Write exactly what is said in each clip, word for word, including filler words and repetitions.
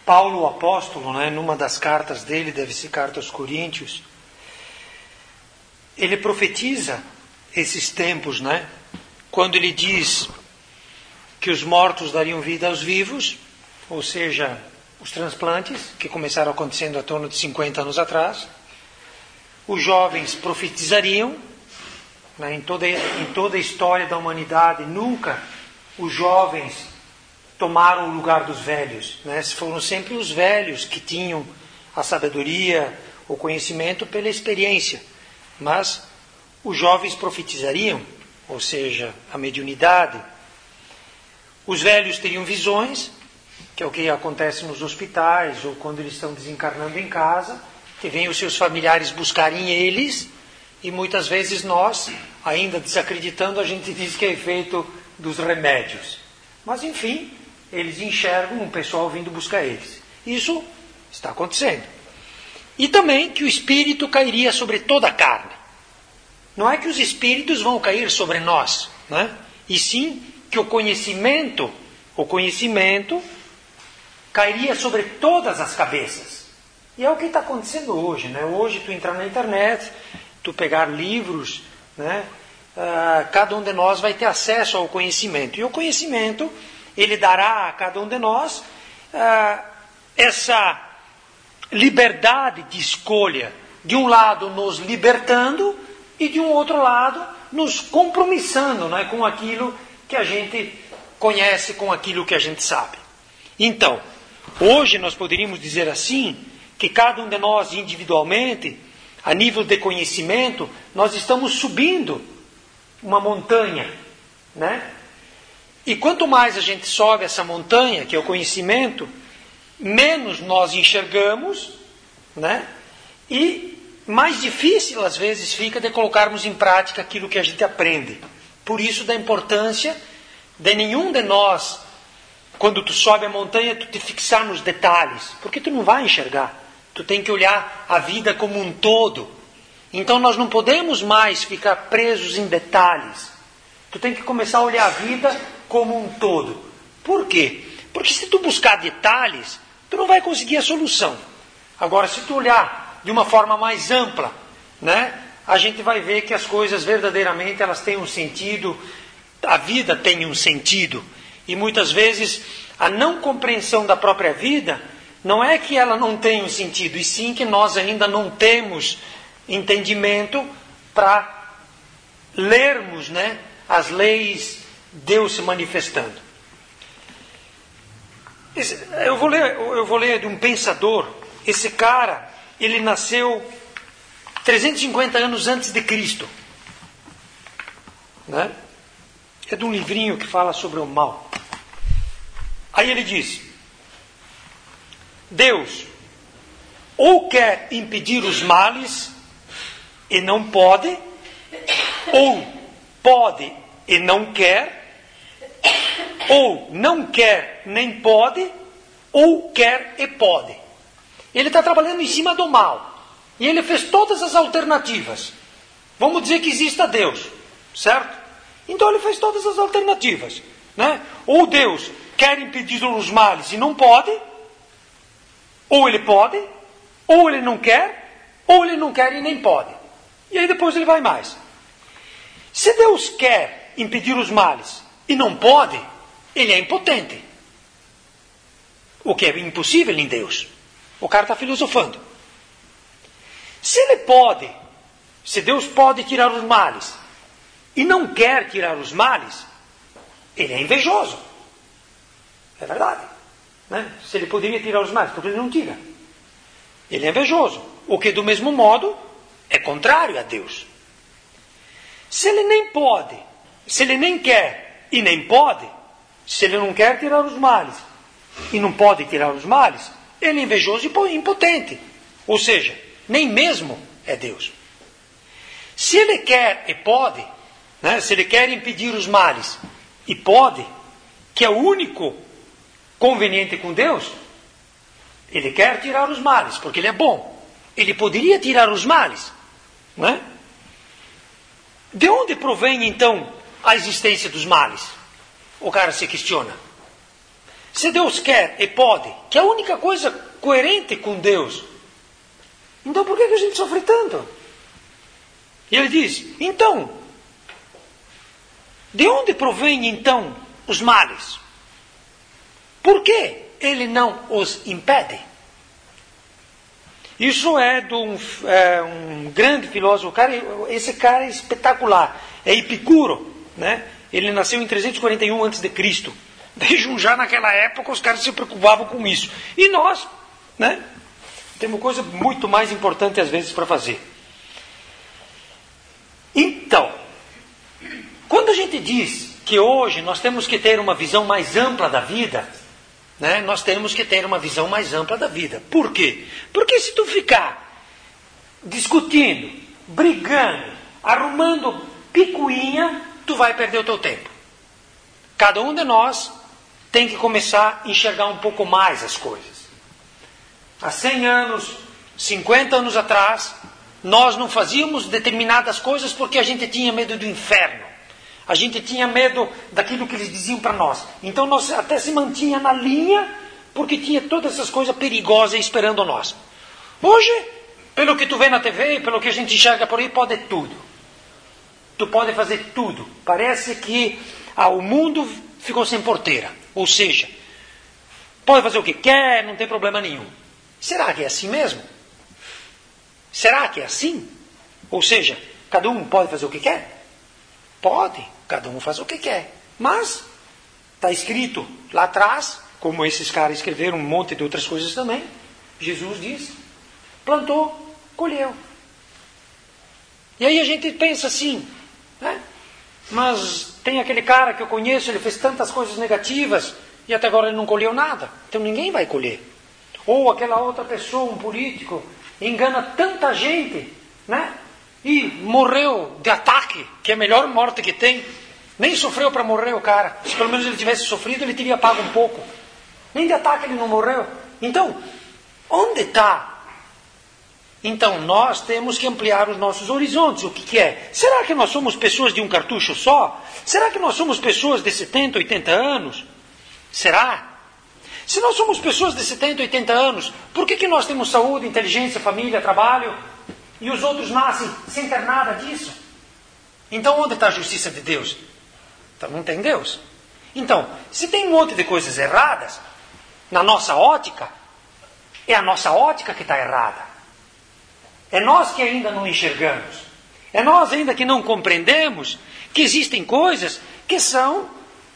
Paulo, o apóstolo, né, numa das cartas dele, deve ser carta aos Coríntios, ele profetiza esses tempos, né, quando ele diz que os mortos dariam vida aos vivos, ou seja, os transplantes, que começaram acontecendo há torno de cinquenta anos atrás. Os jovens profetizariam, né, em, toda, em toda a história da humanidade, nunca os jovens tomaram o lugar dos velhos, né? Foram sempre os velhos que tinham a sabedoria, o conhecimento pela experiência. Mas os jovens profetizariam, ou seja, a mediunidade. Os velhos teriam visões, que é o que acontece nos hospitais, ou quando eles estão desencarnando em casa, que vêm os seus familiares buscarem eles, e muitas vezes nós, ainda desacreditando, a gente diz que é efeito dos remédios. Mas, enfim, eles enxergam um pessoal vindo buscar eles. Isso está acontecendo. E também que o espírito cairia sobre toda a carne. Não é que os espíritos vão cair sobre nós, né? E sim que o conhecimento, o conhecimento cairia sobre todas as cabeças. E é o que está acontecendo hoje, né? Hoje tu entrar na internet, tu pegar livros, né? Uh, cada um de nós vai ter acesso ao conhecimento. E o conhecimento, ele dará a cada um de nós uh, essa liberdade de escolha. De um lado, nos libertando, e de um outro lado, nos compromissando, né, com aquilo que a gente conhece, com aquilo que a gente sabe. Então, hoje nós poderíamos dizer assim, que cada um de nós individualmente, a nível de conhecimento, nós estamos subindo uma montanha, né? E quanto mais a gente sobe essa montanha, que é o conhecimento, menos nós enxergamos, né? E mais difícil às vezes fica de colocarmos em prática aquilo que a gente aprende. Por isso da importância de nenhum de nós, quando tu sobe a montanha, tu te fixar nos detalhes, porque tu não vai enxergar. Tu tem que olhar a vida como um todo. Então nós não podemos mais ficar presos em detalhes. Tu tem que começar a olhar a vida como um todo. Por quê? Porque se tu buscar detalhes, tu não vai conseguir a solução. Agora, se tu olhar de uma forma mais ampla, né, a gente vai ver que as coisas verdadeiramente elas têm um sentido, a vida tem um sentido. E muitas vezes a não compreensão da própria vida não é que ela não tenha um sentido, e sim que nós ainda não temos entendimento para lermos, né, as leis de Deus se manifestando. Esse, eu, vou ler, eu vou ler de um pensador. Esse cara, ele nasceu trezentos e cinquenta anos antes de Cristo, né? É de um livrinho que fala sobre o mal. Aí ele diz: Deus ou quer impedir os males e não pode, ou pode e não quer, ou não quer nem pode, ou quer e pode. Ele está trabalhando em cima do mal. E ele fez todas as alternativas. Vamos dizer que exista Deus, certo? Então ele fez todas as alternativas, né? Ou Deus quer impedir os males e não pode, ou ele pode, ou ele não quer, ou ele não quer e nem pode. E aí depois ele vai mais. Se Deus quer impedir os males e não pode, ele é impotente. O que é impossível em Deus. O cara está filosofando. Se ele pode, se Deus pode tirar os males e não quer tirar os males, ele é invejoso. É verdade, né? Se ele poderia tirar os males, porque ele não tira. Ele é invejoso. O que do mesmo modo é contrário a Deus. Se ele nem pode, se ele nem quer e nem pode, se ele não quer tirar os males e não pode tirar os males, ele é invejoso e impotente. Ou seja, nem mesmo é Deus. Se ele quer e pode, né, se ele quer impedir os males e pode, que é o único conveniente com Deus, ele quer tirar os males, porque ele é bom. Ele poderia tirar os males, né? De onde provém então a existência dos males? O cara se questiona. Se Deus quer e pode, que é a única coisa coerente com Deus, então por que a gente sofre tanto? E ele diz, então, de onde provém então os males? Por que ele não os impede? Isso é de um, é, um grande filósofo, cara, esse cara é espetacular, é Epicuro, né? Ele nasceu em trezentos e quarenta e um antes de Cristo. Vejam, já naquela época os caras se preocupavam com isso. E nós, né, temos coisa muito mais importante às vezes para fazer. Então, quando a gente diz que hoje nós temos que ter uma visão mais ampla da vida, né, nós temos que ter uma visão mais ampla da vida. Por quê? Porque se tu ficar discutindo, brigando, arrumando picuinha, tu vai perder o teu tempo. Cada um de nós tem que começar a enxergar um pouco mais as coisas. Há cem anos, cinquenta anos atrás, nós não fazíamos determinadas coisas porque a gente tinha medo do inferno. A gente tinha medo daquilo que eles diziam para nós. Então nós até se mantinha na linha porque tinha todas essas coisas perigosas esperando nós. Hoje, pelo que tu vê na T V, pelo que a gente enxerga por aí, pode tudo. Tu pode fazer tudo. Parece que ah, o mundo ficou sem porteira. Ou seja, pode fazer o que quer, não tem problema nenhum. Será que é assim mesmo? Será que é assim? Ou seja, cada um pode fazer o que quer? Pode, cada um faz o que quer. Mas está escrito lá atrás, como esses caras escreveram um monte de outras coisas também, Jesus diz, plantou, colheu. E aí a gente pensa assim, né? Mas tem aquele cara que eu conheço, ele fez tantas coisas negativas e até agora ele não colheu nada. Então ninguém vai colher. Ou aquela outra pessoa, um político, engana tanta gente, né? E morreu de ataque, que é a melhor morte que tem. Nem sofreu para morrer o cara. Se pelo menos ele tivesse sofrido, ele teria pago um pouco. Nem de ataque ele não morreu. Então, onde está? Então, nós temos que ampliar os nossos horizontes. O que, que é? Será que nós somos pessoas de um cartucho só? Será que nós somos pessoas de setenta, oitenta anos? Será? Se nós somos pessoas de setenta, oitenta anos, por que, que nós temos saúde, inteligência, família, trabalho, e os outros nascem sem ter nada disso? Então, onde está a justiça de Deus? Então, não tem Deus. Então, se tem um monte de coisas erradas, na nossa ótica, é a nossa ótica que está errada. É nós que ainda não enxergamos. É nós ainda que não compreendemos que existem coisas que são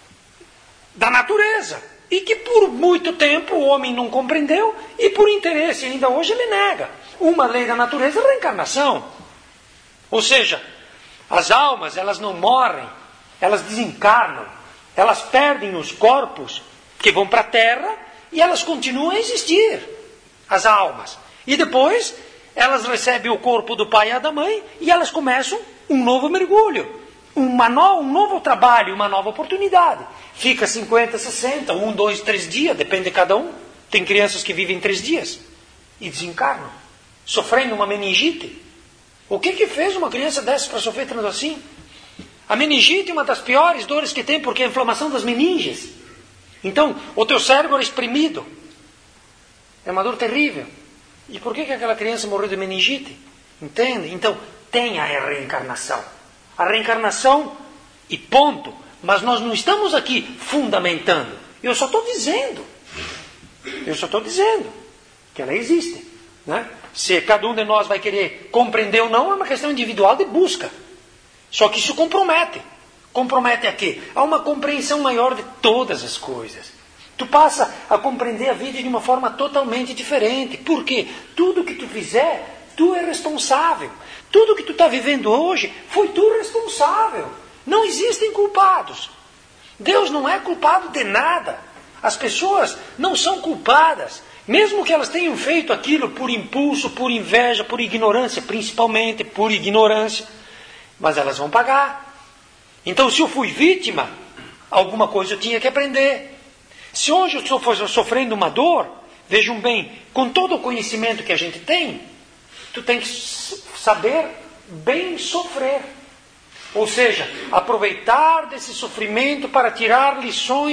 da natureza. E que por muito tempo o homem não compreendeu e por interesse ainda hoje ele nega. Uma lei da natureza é a reencarnação. Ou seja, as almas elas não morrem, elas desencarnam. Elas perdem os corpos que vão para a terra e elas continuam a existir. As almas. E depois elas recebem o corpo do pai e da mãe e elas começam um novo mergulho, uma no, um novo trabalho, uma nova oportunidade. Fica cinquenta, sessenta, um, dois, três dias, depende de cada um. Tem crianças que vivem três dias e desencarnam, sofrendo uma meningite. O que que fez uma criança dessa para sofrer tanto assim? A meningite é uma das piores dores que tem porque é a inflamação das meninges. Então, o teu cérebro é exprimido. É uma dor terrível. E por que que aquela criança morreu de meningite? Entende? Então, tem a reencarnação. A reencarnação e ponto. Mas nós não estamos aqui fundamentando. Eu só estou dizendo. Eu só estou dizendo que ela existe. Né? Se cada um de nós vai querer compreender ou não, é uma questão individual de busca. Só que isso compromete. Compromete a quê? A uma compreensão maior de todas as coisas. Tu passa a compreender a vida de uma forma totalmente diferente. Por quê? Tudo que tu fizer, tu é responsável. Tudo que tu está vivendo hoje, foi tu responsável. Não existem culpados. Deus não é culpado de nada. As pessoas não são culpadas. Mesmo que elas tenham feito aquilo por impulso, por inveja, por ignorância, principalmente por ignorância. Mas elas vão pagar. Então, se eu fui vítima, alguma coisa eu tinha que aprender. Se hoje eu estou sofrendo uma dor, vejam bem, com todo o conhecimento que a gente tem, tu tem que saber bem sofrer. Ou seja, aproveitar desse sofrimento para tirar lições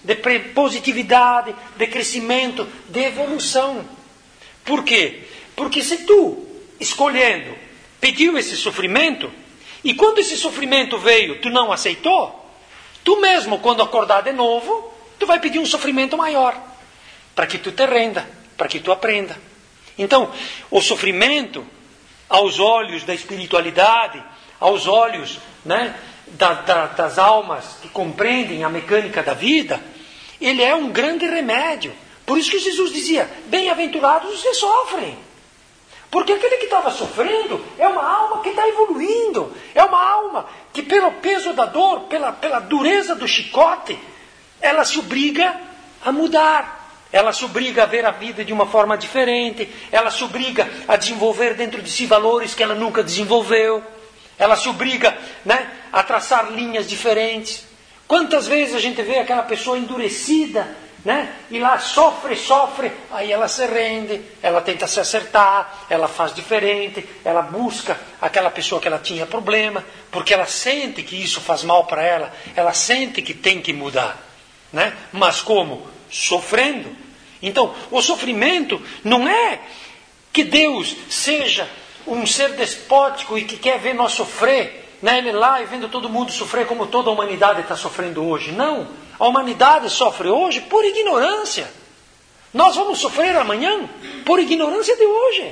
de positividade, de crescimento, de evolução. Por quê? Porque se tu, escolhendo, pediu esse sofrimento, e quando esse sofrimento veio, tu não aceitou, tu mesmo, quando acordar de novo, tu vai pedir um sofrimento maior, para que tu te renda, para que tu aprenda. Então, o sofrimento, aos olhos da espiritualidade, aos olhos, né, da, da, das almas que compreendem a mecânica da vida, ele é um grande remédio. Por isso que Jesus dizia, bem-aventurados os que sofrem. Porque aquele que estava sofrendo é uma alma que está evoluindo. É uma alma que pelo peso da dor, pela, pela dureza do chicote, ela se obriga a mudar. Ela se obriga a ver a vida de uma forma diferente. Ela se obriga a desenvolver dentro de si valores que ela nunca desenvolveu. Ela se obriga, né, a traçar linhas diferentes. Quantas vezes a gente vê aquela pessoa endurecida, né, e lá sofre, sofre, aí ela se rende, ela tenta se acertar, ela faz diferente, ela busca aquela pessoa que ela tinha problema, porque ela sente que isso faz mal para ela, ela sente que tem que mudar. Né? Mas como? Sofrendo. Então, o sofrimento não é que Deus seja um ser despótico e que quer ver nós sofrer, né? Ele lá e vendo todo mundo sofrer como toda a humanidade está sofrendo hoje. Não, a humanidade sofre hoje por ignorância. Nós vamos sofrer amanhã por ignorância de hoje.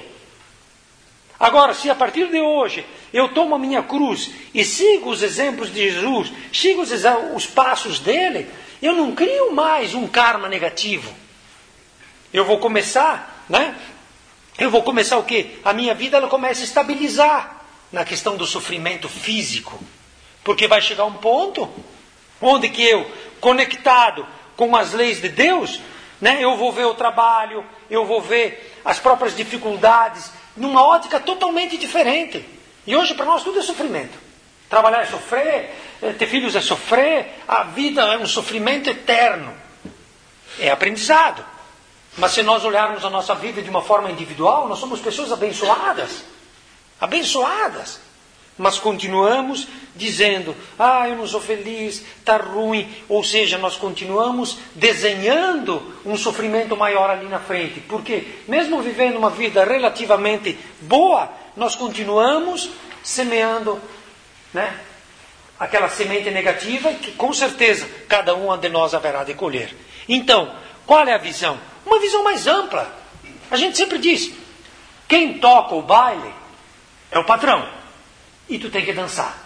Agora, se a partir de hoje eu tomo a minha cruz e sigo os exemplos de Jesus, sigo os, os passos dele, eu não crio mais um karma negativo. Eu vou começar, né? Eu vou começar o quê? A minha vida ela começa a estabilizar na questão do sofrimento físico. Porque vai chegar um ponto onde que eu, conectado com as leis de Deus, né, eu vou ver o trabalho, eu vou ver as próprias dificuldades, numa ótica totalmente diferente. E hoje para nós tudo é sofrimento. Trabalhar é sofrer, ter filhos é sofrer, a vida é um sofrimento eterno. É aprendizado. Mas se nós olharmos a nossa vida de uma forma individual, nós somos pessoas abençoadas. Abençoadas. Mas continuamos dizendo, ah, eu não sou feliz, está ruim. Ou seja, nós continuamos desenhando um sofrimento maior ali na frente. Porque mesmo vivendo uma vida relativamente boa, nós continuamos semeando, né, aquela semente negativa que com certeza cada um de nós haverá de colher. Então, qual é a visão? Uma visão mais ampla. A gente sempre diz, quem toca o baile é o patrão. E tu tem que dançar.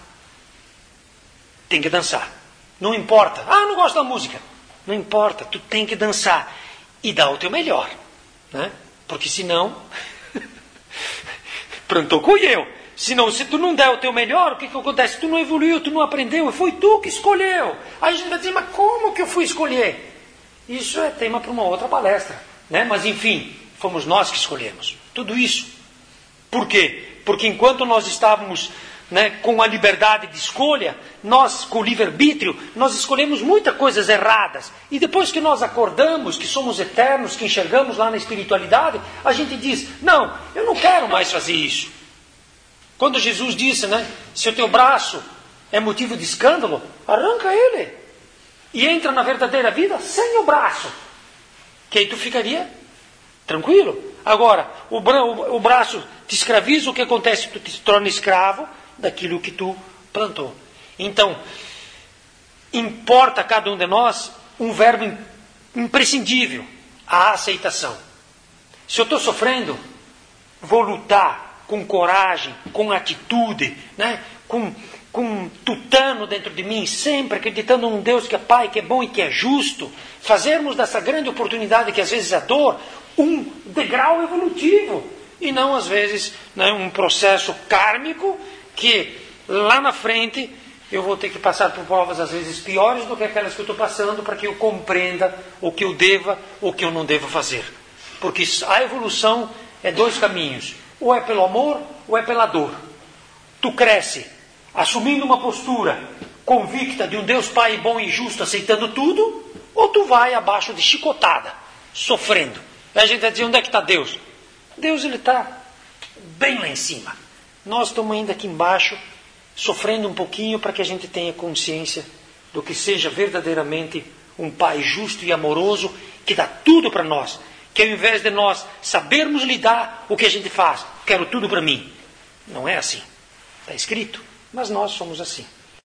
Tem que dançar. Não importa. Ah, não gosto da música. Não importa. Tu tem que dançar. E dar o teu melhor. Né? Porque senão... Pronto, colheu. Senão, se tu não der o teu melhor, o que, que acontece? Tu não evoluiu, tu não aprendeu. Foi tu que escolheu. Aí a gente vai dizer, mas como que eu fui escolher? Isso é tema para uma outra palestra. Né? Mas enfim, fomos nós que escolhemos. Tudo isso. Por quê? Porque enquanto nós estávamos, né, com a liberdade de escolha, nós, com o livre-arbítrio, nós escolhemos muitas coisas erradas. E depois que nós acordamos, que somos eternos, que enxergamos lá na espiritualidade, a gente diz, não, eu não quero mais fazer isso. Quando Jesus disse, né, se o teu braço é motivo de escândalo, arranca ele. E entra na verdadeira vida sem o braço. Que aí tu ficaria tranquilo. Agora, o, bra- o braço te escraviza, o que acontece? Tu te torna escravo daquilo que tu plantou. Então, importa a cada um de nós um verbo imprescindível, a aceitação. Se eu estou sofrendo, vou lutar com coragem, com atitude, né? com, com tutano dentro de mim, sempre acreditando num Deus que é Pai, que é bom e que é justo. Fazermos dessa grande oportunidade, que às vezes é dor, um degrau evolutivo. E não, às vezes, né, um processo kármico que lá na frente eu vou ter que passar por provas, às vezes, piores do que aquelas que eu estou passando para que eu compreenda o que eu deva ou o que eu não devo fazer. Porque a evolução é dois caminhos. Ou é pelo amor ou é pela dor. Tu cresce assumindo uma postura convicta de um Deus Pai bom e justo, aceitando tudo, ou tu vai abaixo de chicotada, sofrendo. Aí a gente vai dizer, onde é que está Deus? Deus, ele está bem lá em cima. Nós estamos ainda aqui embaixo, sofrendo um pouquinho para que a gente tenha consciência do que seja verdadeiramente um Pai justo e amoroso que dá tudo para nós. Que ao invés de nós sabermos lidar, o que a gente faz? Quero tudo para mim. Não é assim. Está escrito, mas nós somos assim.